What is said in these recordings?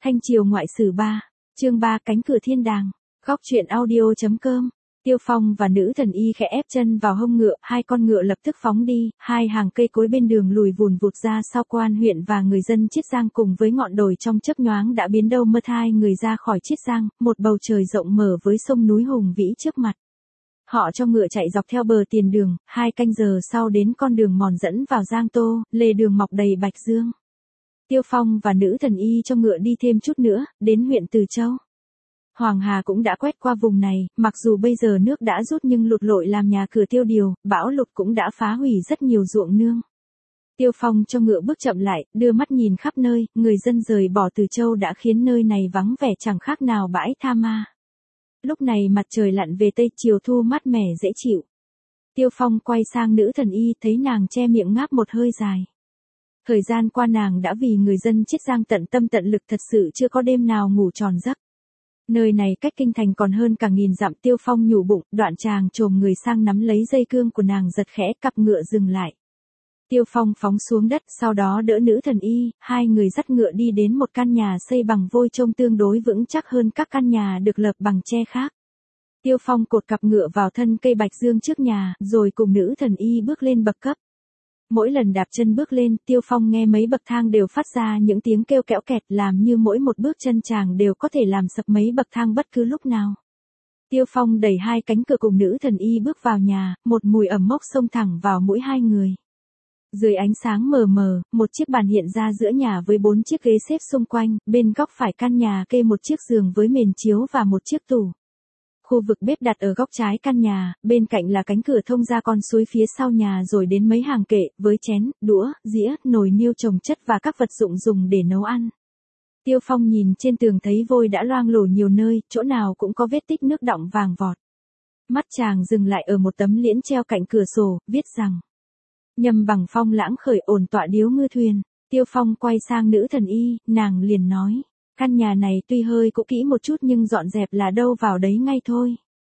Thanh Triều Ngoại Sử 3, chương 3 Cánh cửa thiên đàng, góc truyện audio.com. Tiêu Phong và nữ thần y khẽ ép chân vào hông ngựa, hai con ngựa lập tức phóng đi, hai hàng cây cối bên đường lùi vùn vụt ra sau Quan huyện và người dân Chiết Giang cùng với ngọn đồi trong chớp nhoáng đã biến đâu mất hai người ra khỏi Chiết Giang, một bầu trời rộng mở với sông núi hùng vĩ trước mặt. Họ cho ngựa chạy dọc theo bờ tiền đường, 2 canh giờ sau đến con đường mòn dẫn vào Giang Tô, lề đường mọc đầy bạch dương. Tiêu Phong và nữ thần y cho ngựa đi thêm chút nữa, đến huyện Từ Châu. Hoàng Hà cũng đã quét qua vùng này, mặc dù bây giờ nước đã rút nhưng lụt lội làm nhà cửa tiêu điều, bão lụt cũng đã phá hủy rất nhiều ruộng nương. Tiêu Phong cho ngựa bước chậm lại, đưa mắt nhìn khắp nơi, người dân rời bỏ Từ Châu đã khiến nơi này vắng vẻ chẳng khác nào bãi tha ma. Lúc này mặt trời lặn về tây, chiều thu mát mẻ dễ chịu. Tiêu Phong quay sang nữ thần y, thấy nàng che miệng ngáp một hơi dài. Thời gian qua nàng đã vì người dân Chiết Giang tận tâm tận lực, thật sự chưa có đêm nào ngủ tròn giấc. Nơi này cách kinh thành còn hơn cả nghìn dặm. Tiêu Phong nhủ bụng, đoạn chàng chồm người sang nắm lấy dây cương của nàng giật khẽ, cặp ngựa dừng lại. Tiêu Phong phóng xuống đất, sau đó đỡ nữ thần y, hai người dắt ngựa đi đến một căn nhà xây bằng vôi trông tương đối vững chắc hơn các căn nhà được lợp bằng tre khác. Tiêu Phong cột cặp ngựa vào thân cây bạch dương trước nhà, rồi cùng nữ thần y bước lên bậc cấp. Mỗi lần đạp chân bước lên, Tiêu Phong nghe mấy bậc thang đều phát ra những tiếng kêu kẽo kẹt, làm như mỗi một bước chân chàng đều có thể làm sập mấy bậc thang bất cứ lúc nào. Tiêu Phong đẩy hai cánh cửa cùng nữ thần y bước vào nhà, một mùi ẩm mốc xông thẳng vào mũi hai người. Dưới ánh sáng mờ mờ, một chiếc bàn hiện ra giữa nhà với 4 chiếc ghế xếp xung quanh, bên góc phải căn nhà kê một chiếc giường với mền chiếu và một chiếc tủ. Khu vực bếp đặt ở góc trái căn nhà, bên cạnh là cánh cửa thông ra con suối phía sau nhà, rồi đến mấy hàng kệ, với chén, đũa, dĩa, nồi niêu chồng chất và các vật dụng dùng để nấu ăn. Tiêu Phong nhìn trên tường thấy vôi đã loang lổ nhiều nơi, chỗ nào cũng có vết tích nước đọng vàng vọt. Mắt chàng dừng lại ở một tấm liễn treo cạnh cửa sổ, viết rằng: Nhâm bằng phong lãng khởi, ổn tọa điếu ngư thuyền. Tiêu Phong quay sang nữ thần y, nàng liền nói: Căn nhà này tuy hơi cũ kỹ một chút nhưng dọn dẹp là đâu vào đấy ngay thôi.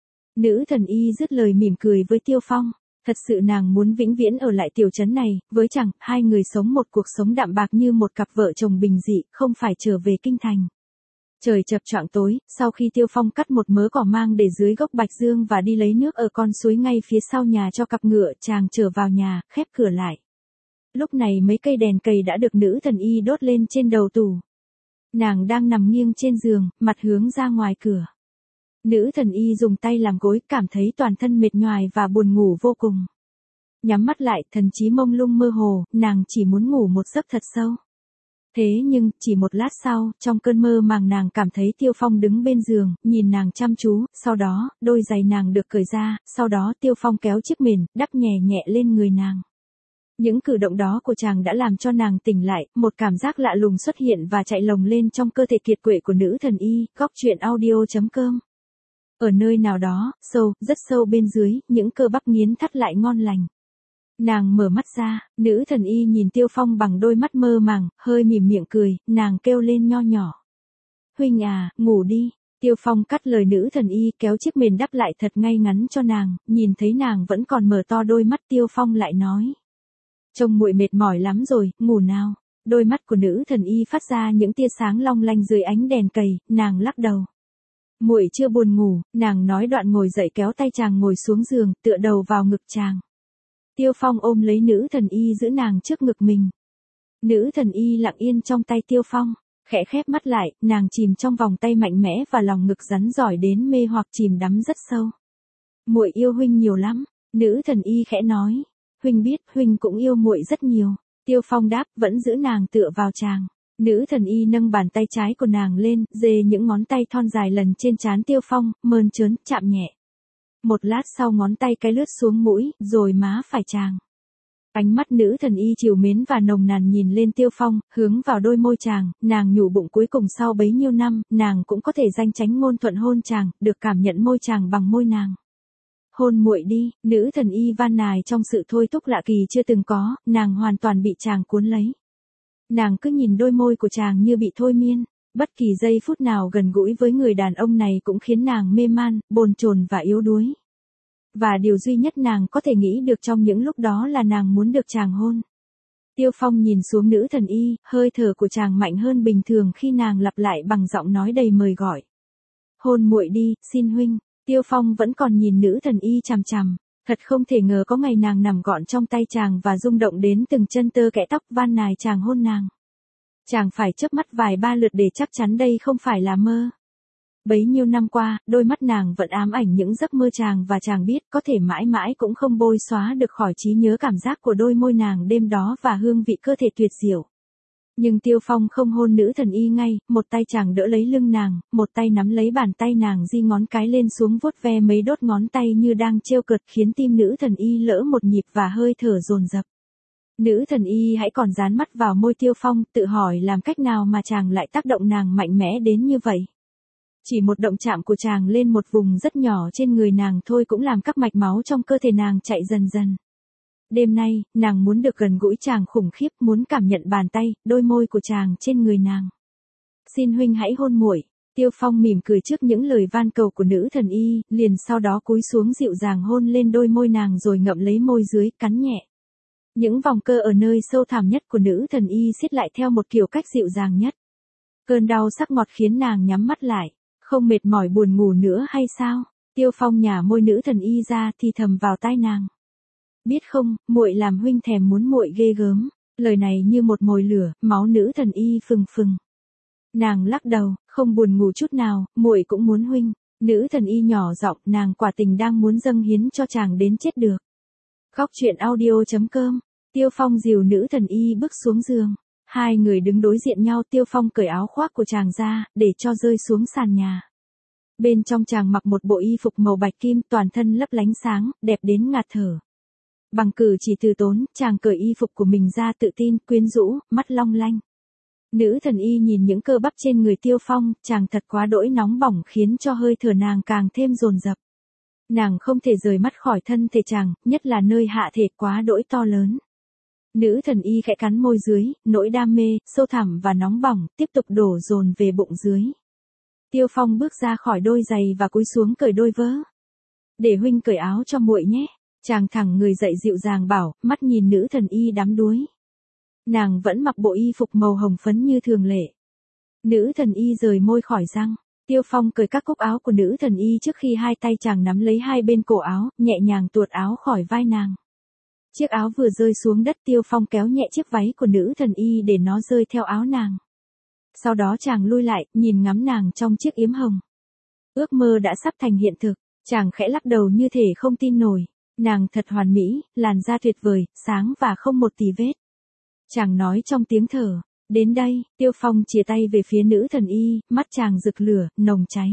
Nữ thần y dứt lời mỉm cười với Tiêu Phong. Thật sự nàng muốn vĩnh viễn ở lại tiểu trấn này, với chàng, hai người sống một cuộc sống đạm bạc như một cặp vợ chồng bình dị, không phải trở về kinh thành. Trời chập choạng tối, sau khi Tiêu Phong cắt một mớ cỏ mang để dưới gốc bạch dương và đi lấy nước ở con suối ngay phía sau nhà cho cặp ngựa, chàng trở vào nhà, khép cửa lại. Lúc này mấy cây đèn cầy đã được nữ thần y đốt lên trên đầu tủ. Nàng đang nằm nghiêng trên giường, mặt hướng ra ngoài cửa. Nữ thần y dùng tay làm gối, cảm thấy toàn thân mệt nhoài và buồn ngủ vô cùng. Nhắm mắt lại, thần trí mông lung mơ hồ, nàng chỉ muốn ngủ một giấc thật sâu. Thế nhưng, chỉ một lát sau, trong cơn mơ màng nàng cảm thấy Tiêu Phong đứng bên giường, nhìn nàng chăm chú, sau đó, đôi giày nàng được cởi ra, sau đó Tiêu Phong kéo chiếc mền, đắp nhẹ nhẹ lên người nàng. Những cử động đó của chàng đã làm cho nàng tỉnh lại, một cảm giác lạ lùng xuất hiện và chạy lồng lên trong cơ thể kiệt quệ của nữ thần y, góc truyện audio.com. Ở nơi nào đó, sâu, rất sâu bên dưới, những cơ bắp nghiến thắt lại ngon lành. Nàng mở mắt ra, nữ thần y nhìn Tiêu Phong bằng đôi mắt mơ màng, hơi mỉm miệng cười, nàng kêu lên nho nhỏ: Huynh à, ngủ đi. Tiêu Phong cắt lời nữ thần y, kéo chiếc mền đắp lại thật ngay ngắn cho nàng, nhìn thấy nàng vẫn còn mở to đôi mắt, Tiêu Phong lại nói: Trông muội mệt mỏi lắm rồi, ngủ nào. Đôi mắt của nữ thần y phát ra những tia sáng long lanh dưới ánh đèn cầy, nàng lắc đầu: Muội chưa buồn ngủ. Nàng nói đoạn ngồi dậy kéo tay chàng ngồi xuống giường, tựa đầu vào ngực chàng. Tiêu Phong ôm lấy nữ thần y giữ nàng trước ngực mình. Nữ thần y lặng yên trong tay Tiêu Phong, khẽ khép mắt lại, nàng chìm trong vòng tay mạnh mẽ và lòng ngực rắn rỏi đến mê hoặc chìm đắm rất sâu. Muội yêu huynh nhiều lắm, nữ thần y khẽ nói. Huynh biết, huynh cũng yêu muội rất nhiều. Tiêu Phong đáp, vẫn giữ nàng tựa vào chàng. Nữ thần y nâng bàn tay trái của nàng lên, dê những ngón tay thon dài lần trên trán Tiêu Phong, mơn trớn, chạm nhẹ. Một lát sau ngón tay cái lướt xuống mũi, rồi má phải chàng. Ánh mắt nữ thần y trìu mến và nồng nàn nhìn lên Tiêu Phong, hướng vào đôi môi chàng, nàng nhủ bụng cuối cùng sau bấy nhiêu năm, nàng cũng có thể danh chánh ngôn thuận hôn chàng, được cảm nhận môi chàng bằng môi nàng. Hôn muội đi, nữ thần y van nài trong sự thôi thúc lạ kỳ chưa từng có, nàng hoàn toàn bị chàng cuốn lấy. Nàng cứ nhìn đôi môi của chàng như bị thôi miên, bất kỳ giây phút nào gần gũi với người đàn ông này cũng khiến nàng mê man, bồn chồn và yếu đuối. Và điều duy nhất nàng có thể nghĩ được trong những lúc đó là nàng muốn được chàng hôn. Tiêu Phong nhìn xuống nữ thần y, hơi thở của chàng mạnh hơn bình thường khi nàng lặp lại bằng giọng nói đầy mời gọi. Hôn muội đi, xin huynh. Tiêu Phong vẫn còn nhìn nữ thần y chằm chằm. Thật không thể ngờ có ngày nàng nằm gọn trong tay chàng và rung động đến từng chân tơ kẽ tóc van nài chàng hôn nàng. Chàng phải chớp mắt vài ba lượt để chắc chắn đây không phải là mơ. Bấy nhiêu năm qua, đôi mắt nàng vẫn ám ảnh những giấc mơ chàng và chàng biết có thể mãi mãi cũng không bôi xóa được khỏi trí nhớ cảm giác của đôi môi nàng đêm đó và hương vị cơ thể tuyệt diệu. Nhưng Tiêu Phong không hôn nữ thần y ngay, một tay chàng đỡ lấy lưng nàng, một tay nắm lấy bàn tay nàng di ngón cái lên xuống vuốt ve mấy đốt ngón tay như đang trêu cợt khiến tim nữ thần y lỡ một nhịp và hơi thở dồn dập. Nữ thần y hãy còn dán mắt vào môi Tiêu Phong, tự hỏi làm cách nào mà chàng lại tác động nàng mạnh mẽ đến như vậy. Chỉ một động chạm của chàng lên một vùng rất nhỏ trên người nàng thôi cũng làm các mạch máu trong cơ thể nàng chạy dần dần. Đêm nay, nàng muốn được gần gũi chàng khủng khiếp, muốn cảm nhận bàn tay, đôi môi của chàng trên người nàng. Xin huynh hãy hôn muội. Tiêu Phong mỉm cười trước những lời van cầu của nữ thần y, liền sau đó cúi xuống dịu dàng hôn lên đôi môi nàng rồi ngậm lấy môi dưới, cắn nhẹ. Những vòng cơ ở nơi sâu thẳm nhất của nữ thần y siết lại theo một kiểu cách dịu dàng nhất. Cơn đau sắc ngọt khiến nàng nhắm mắt lại. Không mệt mỏi buồn ngủ nữa hay sao? Tiêu Phong nhả môi nữ thần y ra thì thầm vào tai nàng. Biết không, muội làm huynh thèm muốn muội ghê gớm. Lời này như một mồi lửa, máu nữ thần y phừng phừng. Nàng lắc đầu, không buồn ngủ chút nào, muội cũng muốn huynh. Nữ thần y nhỏ giọng, nàng quả tình đang muốn dâng hiến cho chàng đến chết được. Góc truyện audio.com. Tiêu Phong dìu nữ thần y bước xuống giường. Hai người đứng đối diện nhau, Tiêu Phong cởi áo khoác của chàng ra, để cho rơi xuống sàn nhà. Bên trong chàng mặc một bộ y phục màu bạch kim, toàn thân lấp lánh sáng, đẹp đến ngạt thở. Bằng cử chỉ từ tốn, chàng cởi y phục của mình ra tự tin, quyến rũ, mắt long lanh. Nữ thần y nhìn những cơ bắp trên người Tiêu Phong, chàng thật quá đỗi nóng bỏng khiến cho hơi thở nàng càng thêm dồn dập. Nàng không thể rời mắt khỏi thân thể chàng, nhất là nơi hạ thể quá đỗi to lớn. Nữ thần y khẽ cắn môi dưới, nỗi đam mê, sâu thẳm và nóng bỏng, tiếp tục đổ dồn về bụng dưới. Tiêu Phong bước ra khỏi đôi giày và cúi xuống cởi đôi vớ. Để huynh cởi áo cho muội nhé. Chàng thẳng người dậy dịu dàng bảo, mắt nhìn nữ thần y đắm đuối. Nàng vẫn mặc bộ y phục màu hồng phấn như thường lệ. Nữ thần y rời môi khỏi răng. Tiêu Phong cởi các cúc áo của nữ thần y trước khi hai tay chàng nắm lấy hai bên cổ áo, nhẹ nhàng tuột áo khỏi vai nàng. Chiếc áo vừa rơi xuống đất, Tiêu Phong kéo nhẹ chiếc váy của nữ thần y để nó rơi theo áo nàng. Sau đó chàng lui lại, nhìn ngắm nàng trong chiếc yếm hồng. Ước mơ đã sắp thành hiện thực, chàng khẽ lắc đầu như thể không tin nổi. Nàng thật hoàn mỹ, làn da tuyệt vời, sáng và không một tì vết. Chàng nói trong tiếng thở. Đến đây, Tiêu Phong chìa tay về phía nữ thần y, mắt chàng rực lửa, nồng cháy.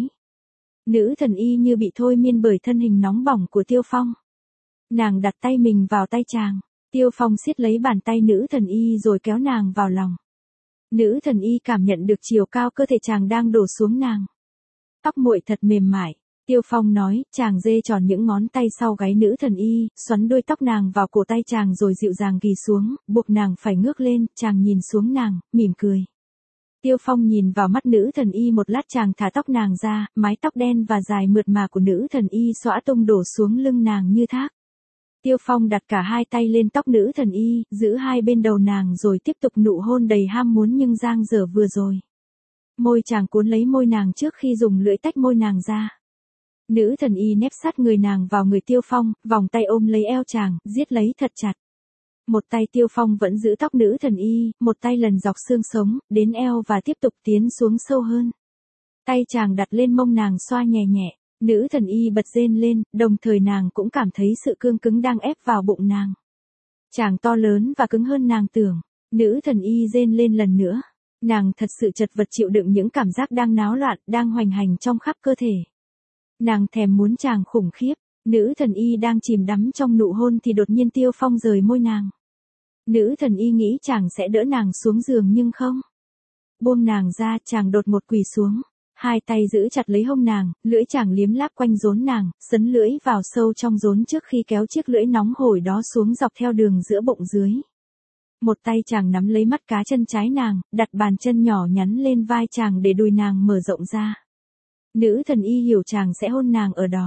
Nữ thần y như bị thôi miên bởi thân hình nóng bỏng của Tiêu Phong. Nàng đặt tay mình vào tay chàng. Tiêu Phong siết lấy bàn tay nữ thần y rồi kéo nàng vào lòng. Nữ thần y cảm nhận được chiều cao cơ thể chàng đang đổ xuống nàng. Tóc muội thật mềm mại. Tiêu Phong nói, chàng dê tròn những ngón tay sau gáy nữ thần y, xoắn đuôi tóc nàng vào cổ tay chàng rồi dịu dàng ghì xuống, buộc nàng phải ngước lên, chàng nhìn xuống nàng, mỉm cười. Tiêu Phong nhìn vào mắt nữ thần y một lát, chàng thả tóc nàng ra, mái tóc đen và dài mượt mà của nữ thần y xõa tung đổ xuống lưng nàng như thác. Tiêu Phong đặt cả hai tay lên tóc nữ thần y, giữ hai bên đầu nàng rồi tiếp tục nụ hôn đầy ham muốn nhưng dang dở vừa rồi. Môi chàng cuốn lấy môi nàng trước khi dùng lưỡi tách môi nàng ra. Nữ thần y nép sát người nàng vào người Tiêu Phong, vòng tay ôm lấy eo chàng, giết lấy thật chặt. Một tay Tiêu Phong vẫn giữ tóc nữ thần y, một tay lần dọc xương sống, đến eo và tiếp tục tiến xuống sâu hơn. Tay chàng đặt lên mông nàng xoa nhẹ nhẹ, nữ thần y bật rên lên, đồng thời nàng cũng cảm thấy sự cương cứng đang ép vào bụng nàng. Chàng to lớn và cứng hơn nàng tưởng, nữ thần y rên lên lần nữa. Nàng thật sự chật vật chịu đựng những cảm giác đang náo loạn, đang hoành hành trong khắp cơ thể. Nàng thèm muốn chàng khủng khiếp, nữ thần y đang chìm đắm trong nụ hôn thì đột nhiên Tiêu Phong rời môi nàng. Nữ thần y nghĩ chàng sẽ đỡ nàng xuống giường nhưng không. Buông nàng ra, chàng đột ngột quỳ xuống. Hai tay giữ chặt lấy hông nàng, lưỡi chàng liếm láp quanh rốn nàng, sấn lưỡi vào sâu trong rốn trước khi kéo chiếc lưỡi nóng hổi đó xuống dọc theo đường giữa bụng dưới. Một tay chàng nắm lấy mắt cá chân trái nàng, đặt bàn chân nhỏ nhắn lên vai chàng để đùi nàng mở rộng ra. Nữ thần y hiểu chàng sẽ hôn nàng ở đó.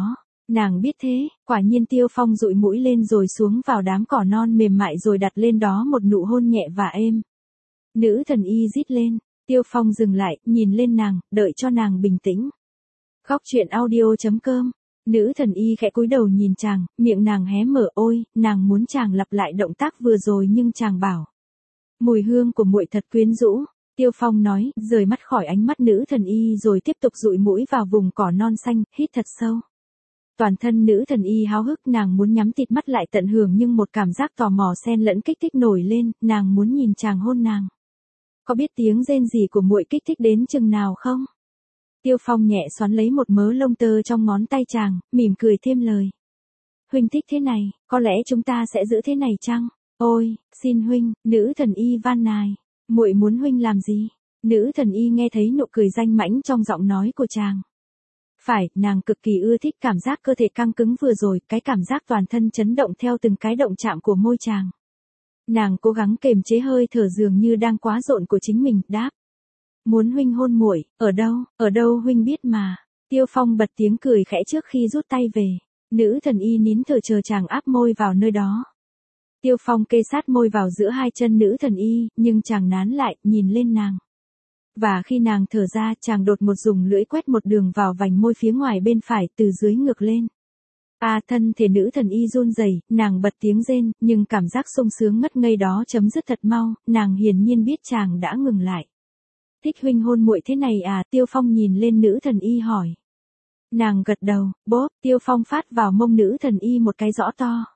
Nàng biết thế, quả nhiên Tiêu Phong dụi mũi lên rồi xuống vào đám cỏ non mềm mại rồi đặt lên đó một nụ hôn nhẹ và êm. Nữ thần y rít lên, Tiêu Phong dừng lại, nhìn lên nàng, đợi cho nàng bình tĩnh. Góc truyện audio.com. Nữ thần y khẽ cúi đầu nhìn chàng, miệng nàng hé mở, ôi, nàng muốn chàng lặp lại động tác vừa rồi nhưng chàng bảo. Mùi hương của muội thật quyến rũ. Tiêu Phong nói, rời mắt khỏi ánh mắt nữ thần y rồi tiếp tục dụi mũi vào vùng cỏ non xanh, hít thật sâu. Toàn thân nữ thần y háo hức, nàng muốn nhắm tịt mắt lại tận hưởng nhưng một cảm giác tò mò xen lẫn kích thích nổi lên, nàng muốn nhìn chàng hôn nàng. Có biết tiếng rên rỉ của muội kích thích đến chừng nào không? Tiêu Phong nhẹ xoắn lấy một mớ lông tơ trong ngón tay chàng, mỉm cười thêm lời. Huynh thích thế này, có lẽ chúng ta sẽ giữ thế này chăng? Ôi, xin huynh, nữ thần y van nài. Muội muốn huynh làm gì? Nữ thần y nghe thấy nụ cười danh mãnh trong giọng nói của chàng. Phải, nàng cực kỳ ưa thích cảm giác cơ thể căng cứng vừa rồi, cái cảm giác toàn thân chấn động theo từng cái động chạm của môi chàng. Nàng cố gắng kềm chế hơi thở dường như đang quá rộn của chính mình, đáp. Muốn huynh hôn muội, ở đâu huynh biết mà. Tiêu Phong bật tiếng cười khẽ trước khi rút tay về. Nữ thần y nín thở chờ chàng áp môi vào nơi đó. Tiêu Phong kê sát môi vào giữa hai chân nữ thần y, nhưng chàng nán lại, nhìn lên nàng. Và khi nàng thở ra, chàng đột ngột dùng lưỡi quét một đường vào vành môi phía ngoài bên phải, từ dưới ngược lên. Thân thể nữ thần y run rẩy, nàng bật tiếng rên, nhưng cảm giác sung sướng ngất ngây đó chấm dứt thật mau, nàng hiển nhiên biết chàng đã ngừng lại. Thích huynh hôn muội thế này à? Tiêu Phong nhìn lên nữ thần y hỏi. Nàng gật đầu, bốp, Tiêu Phong phát vào mông nữ thần y một cái rõ to.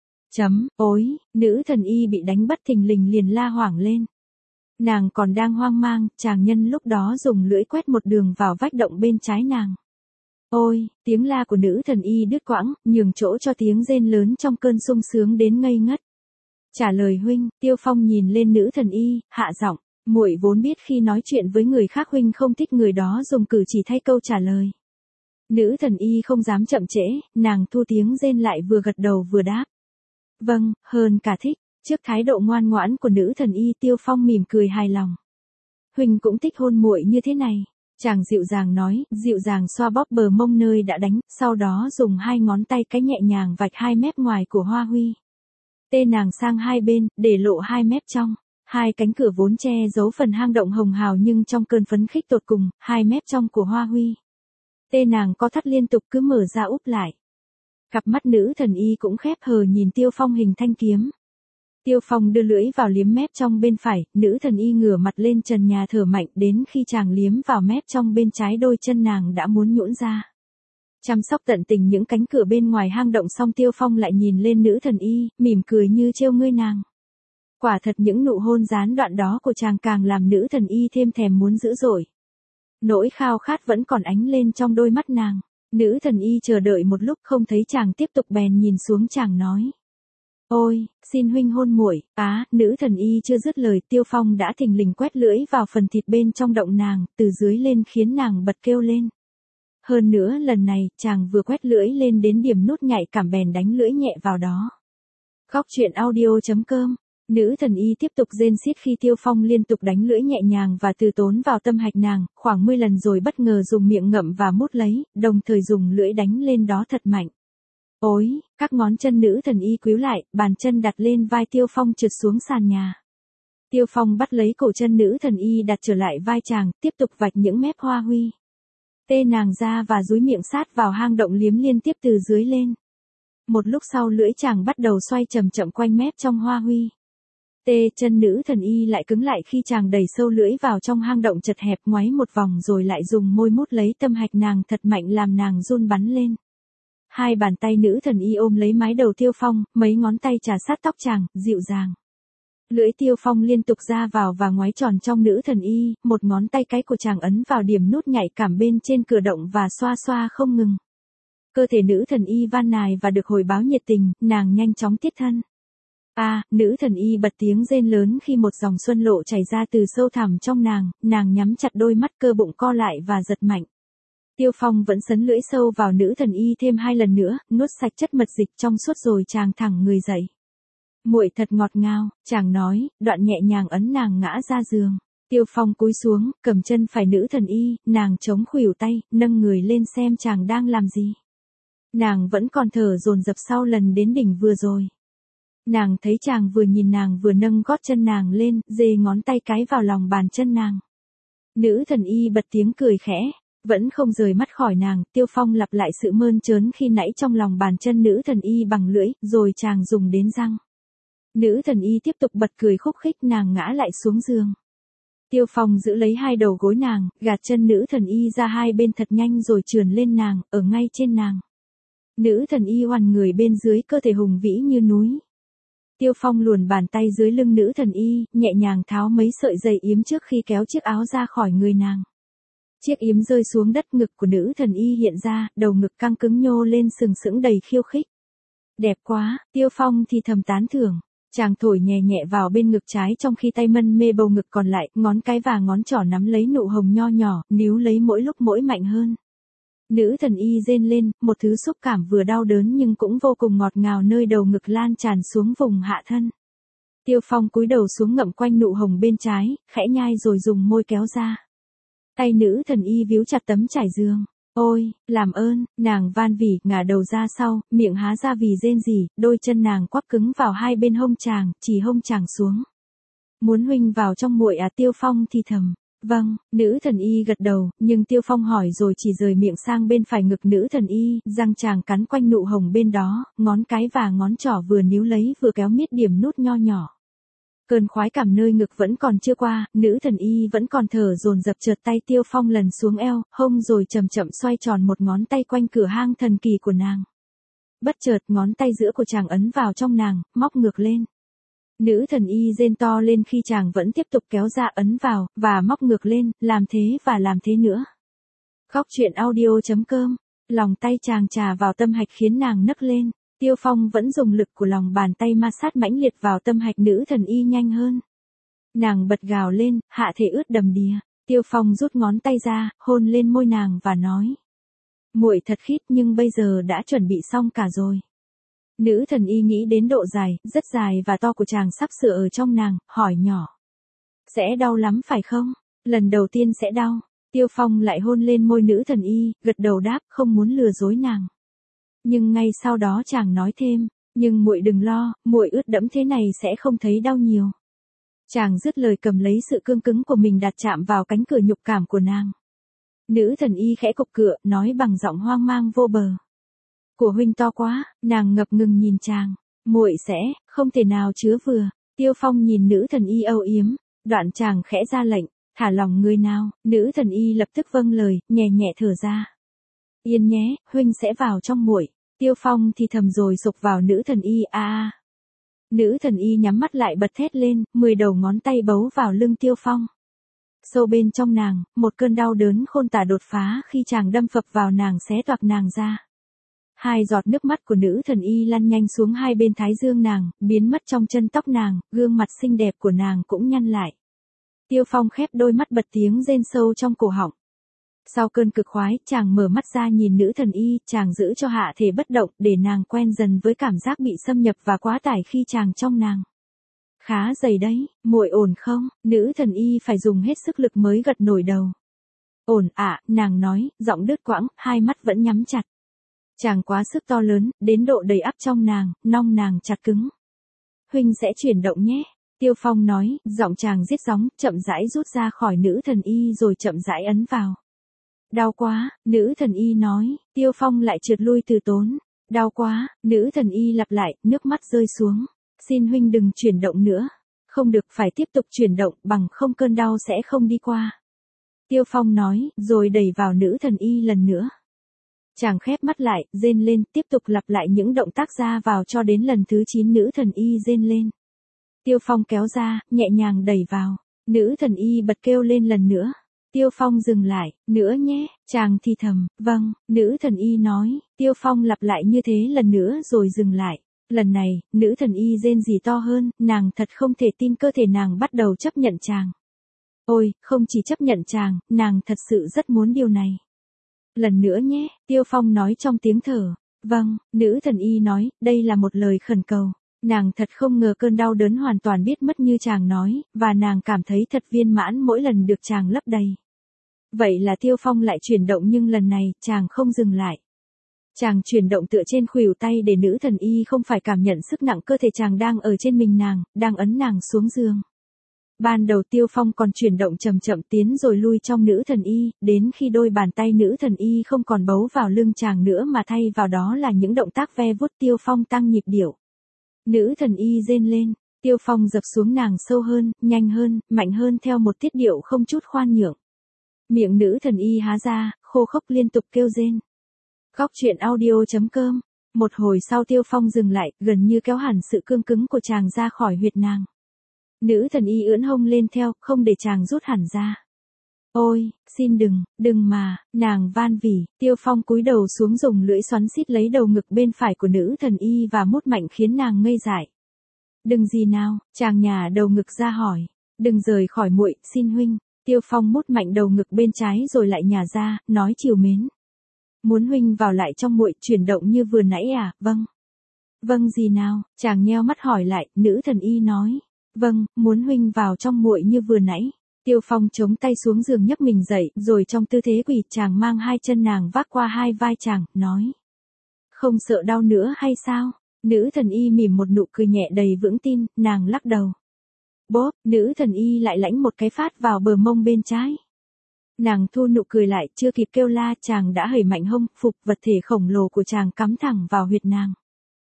Ối, nữ thần y bị đánh bất thình lình liền la hoảng lên. Nàng còn đang hoang mang, chàng nhân lúc đó dùng lưỡi quét một đường vào vách động bên trái nàng. Ôi, tiếng la của nữ thần y đứt quãng, nhường chỗ cho tiếng rên lớn trong cơn sung sướng đến ngây ngất. Trả lời huynh, Tiêu Phong nhìn lên nữ thần y, hạ giọng, muội vốn biết khi nói chuyện với người khác huynh không thích người đó dùng cử chỉ thay câu trả lời. Nữ thần y không dám chậm trễ, nàng thu tiếng rên lại vừa gật đầu vừa đáp. Vâng, hơn cả thích. Trước thái độ ngoan ngoãn của nữ thần y, Tiêu Phong mỉm cười hài lòng. Huynh cũng thích hôn muội như thế này. Chàng dịu dàng nói, dịu dàng xoa bóp bờ mông nơi đã đánh, sau đó dùng hai ngón tay cái nhẹ nhàng vạch hai mép ngoài của Hoa Huy. Tê nàng sang hai bên, để lộ hai mép trong. Hai cánh cửa vốn che giấu phần hang động hồng hào nhưng trong cơn phấn khích tột cùng, hai mép trong của Hoa Huy. Tê nàng co thắt liên tục cứ mở ra úp lại. Cặp mắt nữ thần y cũng khép hờ nhìn Tiêu Phong hình thanh kiếm. Tiêu Phong đưa lưỡi vào liếm mép trong bên phải, nữ thần y ngửa mặt lên trần nhà thở mạnh đến khi chàng liếm vào mép trong bên trái đôi chân nàng đã muốn nhũn ra. Chăm sóc tận tình những cánh cửa bên ngoài hang động xong Tiêu Phong lại nhìn lên nữ thần y, mỉm cười như trêu ngươi nàng. Quả thật những nụ hôn gián đoạn đó của chàng càng làm nữ thần y thêm thèm muốn dữ dội. Nỗi khao khát vẫn còn ánh lên trong đôi mắt nàng. Nữ thần y chờ đợi một lúc không thấy chàng tiếp tục bèn nhìn xuống chàng nói. Ôi, xin huynh hôn muội. Nữ thần y chưa dứt lời, Tiêu Phong đã thình lình quét lưỡi vào phần thịt bên trong động nàng, từ dưới lên khiến nàng bật kêu lên. Hơn nữa lần này, chàng vừa quét lưỡi lên đến điểm nút nhạy cảm bèn đánh lưỡi nhẹ vào đó. Góc truyện audio.com. Nữ thần y tiếp tục rên xiết khi Tiêu Phong liên tục đánh lưỡi nhẹ nhàng và từ tốn vào tâm hạch nàng, khoảng 10 lần rồi bất ngờ dùng miệng ngậm và mút lấy, đồng thời dùng lưỡi đánh lên đó thật mạnh. Ôi, các ngón chân nữ thần y quíu lại, bàn chân đặt lên vai Tiêu Phong trượt xuống sàn nhà. Tiêu Phong bắt lấy cổ chân nữ thần y đặt trở lại vai chàng, tiếp tục vạch những mép Hoa Huy. Tê nàng ra và dúi miệng sát vào hang động liếm liên tiếp từ dưới lên. Một lúc sau lưỡi chàng bắt đầu xoay chậm chậm quanh mép trong Hoa Huy. Tê chân nữ thần y lại cứng lại khi chàng đẩy sâu lưỡi vào trong hang động chật hẹp ngoáy một vòng rồi lại dùng môi mút lấy tâm hạch nàng thật mạnh làm nàng run bắn lên. Hai bàn tay nữ thần y ôm lấy mái đầu Tiêu Phong, mấy ngón tay trà sát tóc chàng, dịu dàng. Lưỡi Tiêu Phong liên tục ra vào và ngoáy tròn trong nữ thần y, một ngón tay cái của chàng ấn vào điểm nút nhạy cảm bên trên cửa động và xoa xoa không ngừng. Cơ thể nữ thần y van nài và được hồi báo nhiệt tình, nàng nhanh chóng tiết thân. Nữ thần y bật tiếng rên lớn khi một dòng xuân lộ chảy ra từ sâu thẳm trong nàng nhắm chặt đôi mắt cơ bụng co lại và giật mạnh. Tiêu Phong vẫn sấn lưỡi sâu vào nữ thần y thêm 2 lần nữa, nuốt sạch chất mật dịch trong suốt rồi chàng thẳng người dậy. Muội thật ngọt ngào, chàng nói, đoạn nhẹ nhàng ấn nàng ngã ra giường. Tiêu Phong cúi xuống, cầm chân phải nữ thần y, nàng chống khuỷu tay, nâng người lên xem chàng đang làm gì. Nàng vẫn còn thở dồn dập sau lần đến đỉnh vừa rồi. Nàng thấy chàng vừa nhìn nàng vừa nâng gót chân nàng lên, dê ngón tay cái vào lòng bàn chân nàng. Nữ thần y bật tiếng cười khẽ, vẫn không rời mắt khỏi nàng. Tiêu Phong lặp lại sự mơn trớn khi nãy trong lòng bàn chân nữ thần y bằng lưỡi, rồi chàng dùng đến răng. Nữ thần y tiếp tục bật cười khúc khích, nàng ngã lại xuống giường. Tiêu Phong giữ lấy hai đầu gối nàng, gạt chân nữ thần y ra hai bên thật nhanh rồi trườn lên nàng, ở ngay trên nàng. Nữ thần y hoàn người bên dưới, cơ thể hùng vĩ như núi. Tiêu Phong luồn bàn tay dưới lưng nữ thần y, nhẹ nhàng tháo mấy sợi dây yếm trước khi kéo chiếc áo ra khỏi người nàng. Chiếc yếm rơi xuống đất, ngực của nữ thần y hiện ra, đầu ngực căng cứng nhô lên sừng sững đầy khiêu khích. Đẹp quá, Tiêu Phong thì thầm tán thưởng. Chàng thổi nhẹ nhẹ vào bên ngực trái trong khi tay mân mê bầu ngực còn lại, ngón cái và ngón trỏ nắm lấy nụ hồng nho nhỏ, níu lấy mỗi lúc mỗi mạnh hơn. Nữ thần y rên lên, một thứ xúc cảm vừa đau đớn nhưng cũng vô cùng ngọt ngào nơi đầu ngực lan tràn xuống vùng hạ thân. Tiêu Phong cúi đầu xuống ngậm quanh nụ hồng bên trái, khẽ nhai rồi dùng môi kéo ra. Tay nữ thần y víu chặt tấm trải giường. Ôi, làm ơn, nàng van vỉ, ngả đầu ra sau, miệng há ra vì rên rỉ, đôi chân nàng quắp cứng vào hai bên hông chàng, chỉ hông chàng xuống. Muốn huynh vào trong muội à? Tiêu Phong thì thầm. Vâng, nữ thần y gật đầu, nhưng Tiêu Phong hỏi rồi chỉ rời miệng sang bên phải ngực nữ thần y, răng chàng cắn quanh nụ hồng bên đó, ngón cái và ngón trỏ vừa níu lấy vừa kéo miết điểm nút nho nhỏ. Cơn khoái cảm nơi ngực vẫn còn chưa qua, nữ thần y vẫn còn thở dồn dập, chợt tay Tiêu Phong lần xuống eo, hông rồi chậm chậm xoay tròn một ngón tay quanh cửa hang thần kỳ của nàng. Bất chợt ngón tay giữa của chàng ấn vào trong nàng, móc ngược lên. Nữ thần y rên to lên khi chàng vẫn tiếp tục kéo ra, ấn vào, và móc ngược lên, làm thế và làm thế nữa. Khóc chuyện audio.com, lòng tay chàng chà vào tâm hạch khiến nàng nấc lên. Tiêu Phong vẫn dùng lực của lòng bàn tay ma sát mãnh liệt vào tâm hạch nữ thần y nhanh hơn. Nàng bật gào lên, hạ thể ướt đầm đìa. Tiêu Phong rút ngón tay ra, hôn lên môi nàng và nói. Muội thật khít, nhưng bây giờ đã chuẩn bị xong cả rồi. Nữ thần y nghĩ đến độ dài, rất dài và to của chàng sắp sửa ở trong nàng, hỏi nhỏ. Sẽ đau lắm phải không? Lần đầu tiên sẽ đau. Tiêu Phong lại hôn lên môi nữ thần y, gật đầu đáp, không muốn lừa dối nàng. Nhưng ngay sau đó chàng nói thêm, nhưng muội đừng lo, muội ướt đẫm thế này sẽ không thấy đau nhiều. Chàng dứt lời cầm lấy sự cương cứng của mình đặt chạm vào cánh cửa nhục cảm của nàng. Nữ thần y khẽ cộc cựa, nói bằng giọng hoang mang vô bờ. Của huynh to quá, nàng ngập ngừng nhìn chàng. Muội sẽ, không thể nào chứa vừa. Tiêu Phong nhìn nữ thần y âu yếm, đoạn chàng khẽ ra lệnh, thả lòng người nào. Nữ thần y lập tức vâng lời, nhẹ nhẹ thở ra. Yên nhé, huynh sẽ vào trong muội. Tiêu Phong thì thầm rồi sục vào nữ thần y a. Nữ thần y nhắm mắt lại bật thét lên, 10 đầu ngón tay bấu vào lưng Tiêu Phong. Sâu bên trong nàng, một cơn đau đớn khôn tả đột phá khi chàng đâm phập vào nàng, xé toạc nàng ra. 2 giọt nước mắt của nữ thần y lăn nhanh xuống hai bên thái dương nàng, biến mất trong chân tóc nàng, gương mặt xinh đẹp của nàng cũng nhăn lại. Tiêu Phong khép đôi mắt bật tiếng rên sâu trong cổ họng. Sau cơn cực khoái, chàng mở mắt ra nhìn nữ thần y, chàng giữ cho hạ thể bất động để nàng quen dần với cảm giác bị xâm nhập và quá tải khi chàng trong nàng. Khá dày đấy, muội ổn không? Nữ thần y phải dùng hết sức lực mới gật nổi đầu. Ổn ạ, nàng nói, giọng đứt quãng, hai mắt vẫn nhắm chặt. Chàng quá sức to lớn, đến độ đầy ắp trong nàng, nong nàng chặt cứng. Huynh sẽ chuyển động nhé. Tiêu Phong nói, giọng chàng giết gióng, chậm rãi rút ra khỏi nữ thần y rồi chậm rãi ấn vào. Đau quá, nữ thần y nói. Tiêu Phong lại trượt lui từ tốn. Đau quá, nữ thần y lặp lại, nước mắt rơi xuống. Xin huynh đừng chuyển động nữa. Không được, phải tiếp tục chuyển động, bằng không cơn đau sẽ không đi qua. Tiêu Phong nói, rồi đẩy vào nữ thần y lần nữa. Chàng khép mắt lại, rên lên, tiếp tục lặp lại những động tác ra vào cho đến lần thứ 9 nữ thần y rên lên. Tiêu Phong kéo ra, nhẹ nhàng đẩy vào. Nữ thần y bật kêu lên lần nữa. Tiêu Phong dừng lại, nữa nhé, chàng thì thầm, vâng, nữ thần y nói. Tiêu Phong lặp lại như thế lần nữa rồi dừng lại. Lần này, nữ thần y rên rỉ to hơn, nàng thật không thể tin cơ thể nàng bắt đầu chấp nhận chàng. Ôi, không chỉ chấp nhận chàng, nàng thật sự rất muốn điều này. Lần nữa nhé, Tiêu Phong nói trong tiếng thở. Vâng, nữ thần y nói, đây là một lời khẩn cầu. Nàng thật không ngờ cơn đau đớn hoàn toàn biết mất như chàng nói, và nàng cảm thấy thật viên mãn mỗi lần được chàng lấp đầy. Vậy là Tiêu Phong lại chuyển động nhưng lần này, chàng không dừng lại. Chàng chuyển động tựa trên khuỷu tay để nữ thần y không phải cảm nhận sức nặng cơ thể chàng đang ở trên mình nàng, đang ấn nàng xuống giường. Ban đầu Tiêu Phong còn chuyển động chậm chậm tiến rồi lui trong nữ thần y, đến khi đôi bàn tay nữ thần y không còn bấu vào lưng chàng nữa mà thay vào đó là những động tác ve vuốt, Tiêu Phong tăng nhịp điệu. Nữ thần y rên lên, Tiêu Phong dập xuống nàng sâu hơn, nhanh hơn, mạnh hơn theo một tiết điệu không chút khoan nhượng. Miệng nữ thần y há ra, khô khốc liên tục kêu rên. Góc truyện audio.com. Một hồi sau Tiêu Phong dừng lại, gần như kéo hẳn sự cương cứng của chàng ra khỏi huyệt nàng. Nữ thần y ưỡn hông lên theo, không để chàng rút hẳn ra. Ôi, xin đừng mà, nàng van vỉ. Tiêu Phong cúi đầu xuống dùng lưỡi xoắn xít lấy đầu ngực bên phải của nữ thần y và mút mạnh khiến nàng ngây dại. Đừng gì nào, chàng nhả đầu ngực ra hỏi. Đừng rời khỏi muội, xin huynh. Tiêu Phong mút mạnh đầu ngực bên trái rồi lại nhả ra, nói trìu mến. Muốn huynh vào lại trong muội, chuyển động như vừa nãy à? Vâng. Vâng gì nào? Chàng nheo mắt hỏi lại, nữ thần y nói. Vâng, muốn huynh vào trong muội như vừa nãy. Tiêu Phong chống tay xuống giường nhấc mình dậy, rồi trong tư thế quỳ chàng mang hai chân nàng vác qua hai vai chàng, nói. Không sợ đau nữa hay sao? Nữ thần y mỉm một nụ cười nhẹ đầy vững tin, nàng lắc đầu. Bốp, nữ thần y lại lãnh một cái phát vào bờ mông bên trái. Nàng thu nụ cười lại, chưa kịp kêu la chàng đã hẩy mạnh hông, phục vật thể khổng lồ của chàng cắm thẳng vào huyệt nàng.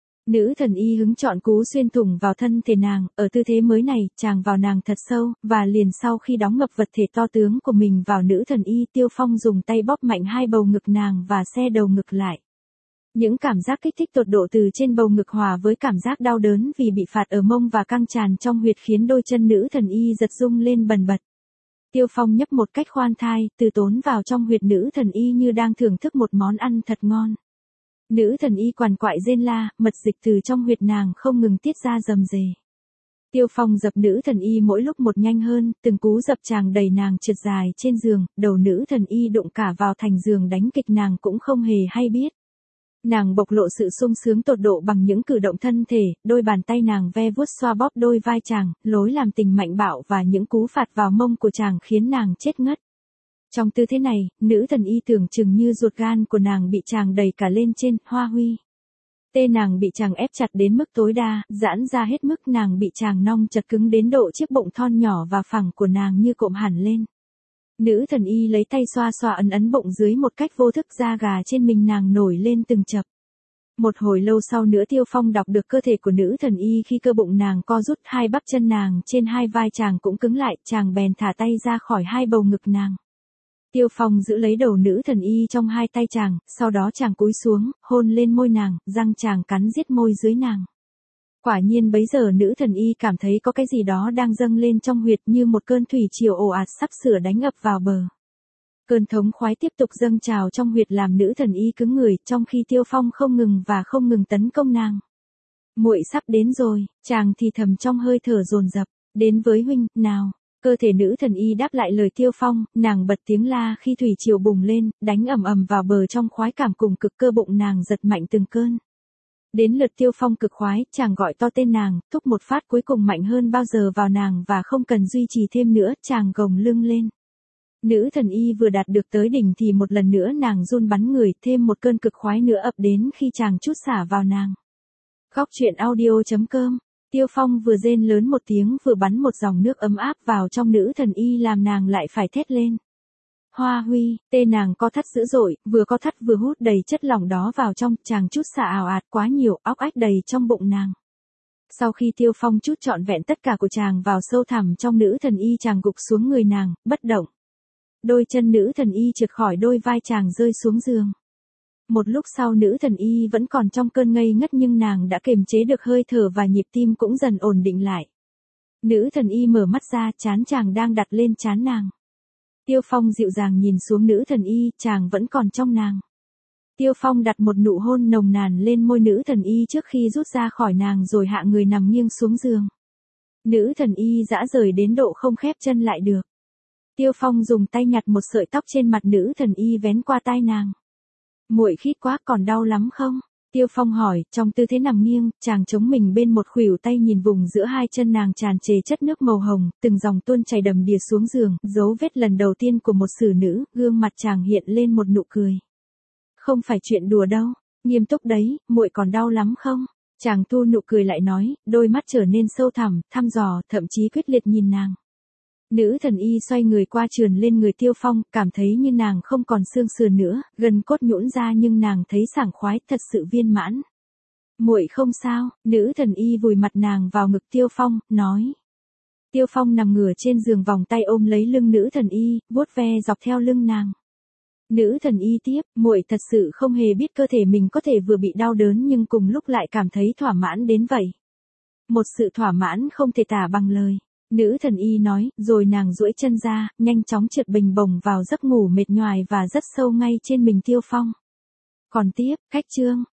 Nữ thần y hứng chọn cú xuyên thủng vào thân thể nàng, ở tư thế mới này, chàng vào nàng thật sâu, và liền sau khi đóng ngập vật thể to tướng của mình vào nữ thần y, Tiêu Phong dùng tay bóp mạnh hai bầu ngực nàng và xe đầu ngực lại. Những cảm giác kích thích tột độ từ trên bầu ngực hòa với cảm giác đau đớn vì bị phạt ở mông và căng tràn trong huyệt khiến đôi chân nữ thần y giật rung lên bần bật. Tiêu Phong nhấp một cách khoan thai, từ tốn vào trong huyệt nữ thần y như đang thưởng thức một món ăn thật ngon. Nữ thần y quằn quại rên la, mật dịch từ trong huyệt nàng không ngừng tiết ra rầm rề. Tiêu Phong dập nữ thần y mỗi lúc một nhanh hơn, từng cú dập chàng đẩy nàng trượt dài trên giường, đầu nữ thần y đụng cả vào thành giường đánh kịch nàng cũng không hề hay biết. Nàng bộc lộ sự sung sướng tột độ bằng những cử động thân thể, đôi bàn tay nàng ve vuốt xoa bóp đôi vai chàng, lối làm tình mạnh bạo và những cú phạt vào mông của chàng khiến nàng chết ngất. Trong tư thế này, nữ thần y tưởng chừng như ruột gan của nàng bị chàng đẩy cả lên trên, hoa huy. Tê nàng bị chàng ép chặt đến mức tối đa, giãn ra hết mức nàng bị chàng nong chặt cứng đến độ chiếc bụng thon nhỏ và phẳng của nàng như cộm hẳn lên. Nữ thần y lấy tay xoa xoa ấn bụng dưới một cách vô thức, da gà trên mình nàng nổi lên từng chập. Một hồi lâu sau nữa Tiêu Phong đọc được cơ thể của nữ thần y khi cơ bụng nàng co rút, hai bắp chân nàng trên hai vai chàng cũng cứng lại, chàng bèn thả tay ra khỏi hai bầu ngực nàng. Tiêu Phong giữ lấy đầu nữ thần y trong hai tay chàng, sau đó chàng cúi xuống, hôn lên môi nàng, răng chàng cắn giết môi dưới nàng. Quả nhiên bấy giờ nữ thần y cảm thấy có cái gì đó đang dâng lên trong huyệt như một cơn thủy triều ồ ạt sắp sửa đánh ập vào bờ. Cơn thống khoái tiếp tục dâng trào trong huyệt làm nữ thần y cứng người, trong khi Tiêu Phong không ngừng tấn công nàng. Muội sắp đến rồi, chàng thì thầm trong hơi thở dồn dập, đến với huynh, nào. Cơ thể nữ thần y đáp lại lời Tiêu Phong, nàng bật tiếng la khi thủy triều bùng lên, đánh ầm ầm vào bờ trong khoái cảm cùng cực, cơ bụng nàng giật mạnh từng cơn. Đến lượt Tiêu Phong cực khoái, chàng gọi to tên nàng, thúc một phát cuối cùng mạnh hơn bao giờ vào nàng và không cần duy trì thêm nữa, chàng gồng lưng lên. Nữ thần y vừa đạt được tới đỉnh thì một lần nữa nàng run bắn người, thêm một cơn cực khoái nữa ập đến khi chàng trút xả vào nàng. Góc truyện audio.com. Tiêu Phong vừa rên lớn một tiếng vừa bắn một dòng nước ấm áp vào trong nữ thần y làm nàng lại phải thét lên. Hoa huy, tê nàng co thắt dữ dội, vừa co thắt vừa hút đầy chất lỏng đó vào trong, chàng trút xả ào ạt quá nhiều, óc ách đầy trong bụng nàng. Sau khi Tiêu Phong trút trọn vẹn tất cả của chàng vào sâu thẳm trong nữ thần y, chàng gục xuống người nàng, bất động. Đôi chân nữ thần y trượt khỏi đôi vai chàng rơi xuống giường. Một lúc sau nữ thần y vẫn còn trong cơn ngây ngất nhưng nàng đã kiềm chế được hơi thở và nhịp tim cũng dần ổn định lại. Nữ thần y mở mắt ra, trán chàng đang đặt lên trán nàng. Tiêu Phong dịu dàng nhìn xuống nữ thần y, chàng vẫn còn trong nàng. Tiêu Phong đặt một nụ hôn nồng nàn lên môi nữ thần y trước khi rút ra khỏi nàng rồi hạ người nằm nghiêng xuống giường. Nữ thần y dã rời đến độ không khép chân lại được. Tiêu Phong dùng tay nhặt một sợi tóc trên mặt nữ thần y vén qua tai nàng. Muội khít quá, còn đau lắm không? Tiêu Phong hỏi, trong tư thế nằm nghiêng, chàng chống mình bên một khuỷu tay nhìn vùng giữa hai chân nàng tràn trề chất nước màu hồng, từng dòng tuôn chảy đầm đìa xuống giường, dấu vết lần đầu tiên của một xử nữ, gương mặt chàng hiện lên một nụ cười. Không phải chuyện đùa đâu, Nghiêm túc đấy, muội còn đau lắm không? Chàng tu nụ cười lại nói, đôi mắt trở nên sâu thẳm, thăm dò, thậm chí quyết liệt nhìn nàng. Nữ thần y xoay người qua trườn lên người Tiêu Phong, cảm thấy như nàng không còn xương sườn nữa, gần cốt nhũn ra nhưng nàng thấy sảng khoái, thật sự viên mãn. Muội không sao, nữ thần y vùi mặt nàng vào ngực Tiêu Phong, nói. Tiêu Phong nằm ngửa trên giường vòng tay ôm lấy lưng nữ thần y, vuốt ve dọc theo lưng nàng. Nữ thần y tiếp, muội thật sự không hề biết cơ thể mình có thể vừa bị đau đớn nhưng cùng lúc lại cảm thấy thỏa mãn đến vậy. Một sự thỏa mãn không thể tả bằng lời. Nữ thần y nói, rồi nàng duỗi chân ra, nhanh chóng trượt bình bổng vào giấc ngủ mệt nhoài và rất sâu ngay trên mình Tiêu Phong. Còn tiếp, khách chương.